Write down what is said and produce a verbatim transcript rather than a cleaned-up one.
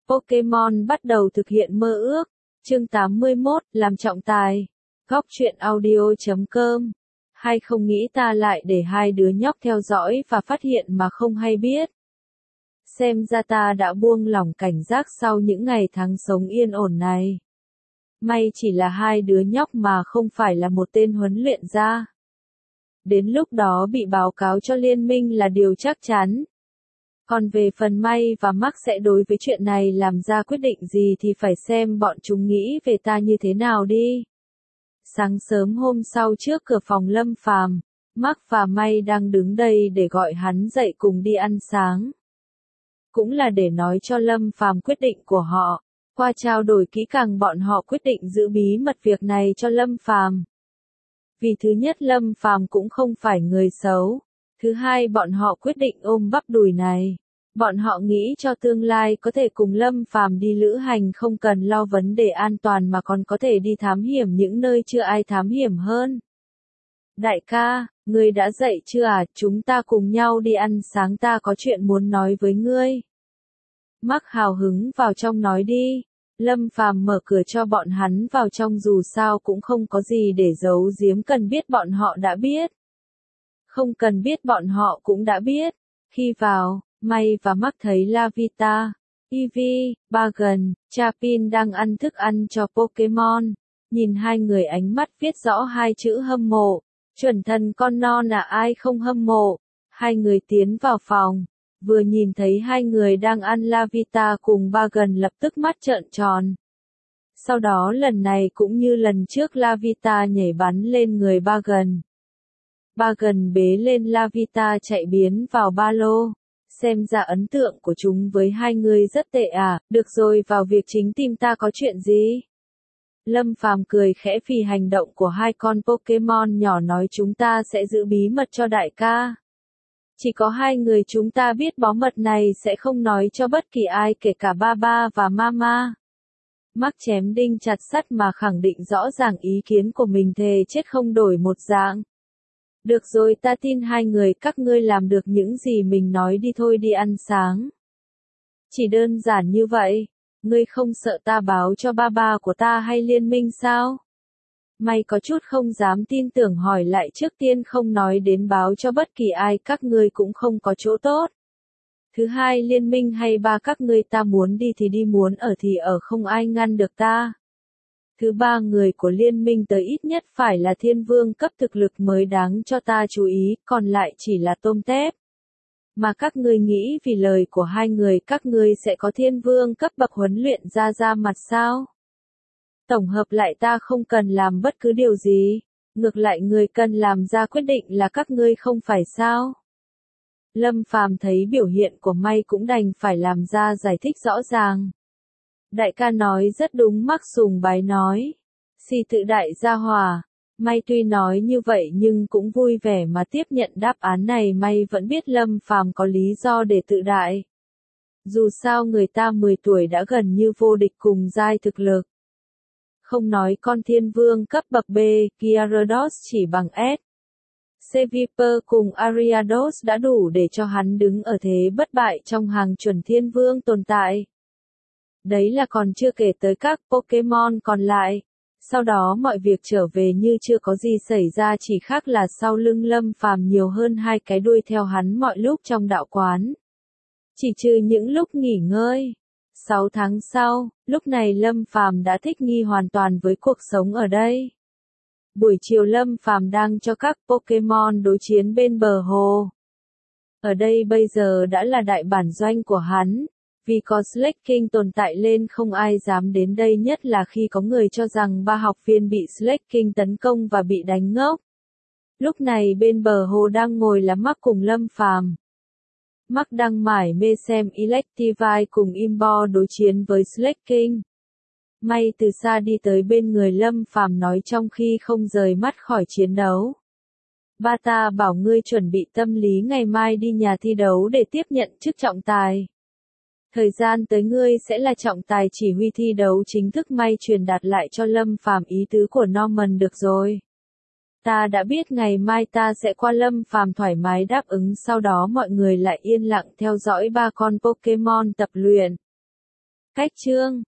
Pokemon bắt đầu thực hiện mơ ước. Chương tám mươi mốt, làm trọng tài. Góc truyện audio chấm com. Hay không nghĩ ta lại để hai đứa nhóc theo dõi và phát hiện mà không hay biết. Xem ra ta đã buông lỏng cảnh giác sau những ngày tháng sống yên ổn này. May chỉ là hai đứa nhóc mà không phải là một tên huấn luyện gia. Đến lúc đó bị báo cáo cho liên minh là điều chắc chắn. Còn về phần May và Mark sẽ đối với chuyện này làm ra quyết định gì thì phải xem bọn chúng nghĩ về ta như thế nào đi. Sáng sớm hôm sau trước cửa phòng Lâm Phàm, Mark và May đang đứng đây để gọi hắn dậy cùng đi ăn sáng. Cũng là để nói cho Lâm Phàm quyết định của họ. Qua trao đổi kỹ càng bọn họ quyết định giữ bí mật việc này cho Lâm Phàm. Vì thứ nhất Lâm Phàm cũng không phải người xấu. Thứ hai bọn họ quyết định ôm bắp đùi này. Bọn họ nghĩ cho tương lai có thể cùng Lâm Phàm đi lữ hành không cần lo vấn đề an toàn mà còn có thể đi thám hiểm những nơi chưa ai thám hiểm hơn. Đại ca, ngươi đã dậy chưa à? Chúng ta cùng nhau đi ăn sáng, ta có chuyện muốn nói với ngươi. Mark hào hứng vào trong nói đi. Lâm Phàm mở cửa cho bọn hắn vào trong, dù sao cũng không có gì để giấu giếm, cần biết bọn họ đã biết. Không cần biết bọn họ cũng đã biết. Khi vào, May và Mark thấy Lavita, Eevee, Bagon, Chapin đang ăn thức ăn cho Pokemon. Nhìn hai người ánh mắt viết rõ hai chữ hâm mộ. Chuẩn thần con non à, ai không hâm mộ. Hai người tiến vào phòng. Vừa nhìn thấy hai người đang ăn, Lavita cùng Bagon lập tức mắt trợn tròn. Sau đó lần này cũng như lần trước, Lavita nhảy bắn lên người Bagon. Bagon bế lên Lavita chạy biến vào ba lô. Xem ra ấn tượng của chúng với hai người rất tệ à, được rồi, vào việc chính, tìm ta có chuyện gì? Lâm Phàm cười khẽ vì hành động của hai con Pokemon nhỏ, nói chúng ta sẽ giữ bí mật cho đại ca. Chỉ có hai người chúng ta biết báu mật này, sẽ không nói cho bất kỳ ai, kể cả Baba và Mama. Mark chém đinh chặt sắt mà khẳng định rõ ràng ý kiến của mình, thề chết không đổi một dạng. Được rồi, ta tin hai người các ngươi làm được những gì mình nói, đi thôi, đi ăn sáng. Chỉ đơn giản như vậy. Ngươi không sợ ta báo cho ba ba của ta hay liên minh sao? May có chút không dám tin tưởng hỏi lại, trước tiên không nói đến báo cho bất kỳ ai các ngươi cũng không có chỗ tốt. Thứ hai, liên minh hay ba các ngươi, ta muốn đi thì đi, muốn ở thì ở, không ai ngăn được ta. Thứ ba, người của liên minh tới ít nhất phải là thiên vương cấp thực lực mới đáng cho ta chú ý, còn lại chỉ là tôm tép. Mà các ngươi nghĩ vì lời của hai người các ngươi sẽ có thiên vương cấp bậc huấn luyện ra ra mặt sao? Tổng hợp lại, ta không cần làm bất cứ điều gì. Ngược lại người cần làm ra quyết định là các ngươi, không phải sao? Lâm Phàm thấy biểu hiện của May cũng đành phải làm ra giải thích rõ ràng. Đại ca nói rất đúng, Mark sùng bái nói. Xì tự đại gia hòa. May tuy nói như vậy nhưng cũng vui vẻ mà tiếp nhận đáp án này. May vẫn biết Lâm Phàm có lý do để tự đại. Dù sao người ta mười tuổi đã gần như vô địch cùng giai thực lực. Không nói con thiên vương cấp bậc B, Gyarados chỉ bằng S. Seviper cùng Ariados đã đủ để cho hắn đứng ở thế bất bại trong hàng chuẩn thiên vương tồn tại. Đấy là còn chưa kể tới các Pokemon còn lại. Sau đó mọi việc trở về như chưa có gì xảy ra, chỉ khác là sau lưng Lâm Phàm nhiều hơn hai cái đuôi theo hắn mọi lúc trong đạo quán. Chỉ trừ những lúc nghỉ ngơi. Sáu tháng sau, lúc này Lâm Phàm đã thích nghi hoàn toàn với cuộc sống ở đây. Buổi chiều Lâm Phàm đang cho các Pokemon đối chiến bên bờ hồ. Ở đây bây giờ đã là đại bản doanh của hắn. Vì có Slaking tồn tại lên không ai dám đến đây, nhất là khi có người cho rằng ba học viên bị Slaking tấn công và bị đánh ngốc. Lúc này bên bờ hồ đang ngồi là Mark cùng Lâm Phàm. Mark đang mải mê xem Electivire cùng Imbo đối chiến với Slaking. May từ xa đi tới bên người Lâm Phàm nói trong khi không rời mắt khỏi chiến đấu. Ba ta bảo ngươi chuẩn bị tâm lý, ngày mai đi nhà thi đấu để tiếp nhận chức trọng tài. Thời gian tới ngươi sẽ là trọng tài chỉ huy thi đấu chính thức. May truyền đạt lại cho Lâm Phàm ý tứ của Norman. Được rồi. Ta đã biết, ngày mai ta sẽ qua. Lâm Phàm thoải mái đáp ứng, sau đó mọi người lại yên lặng theo dõi ba con Pokemon tập luyện. Khách chương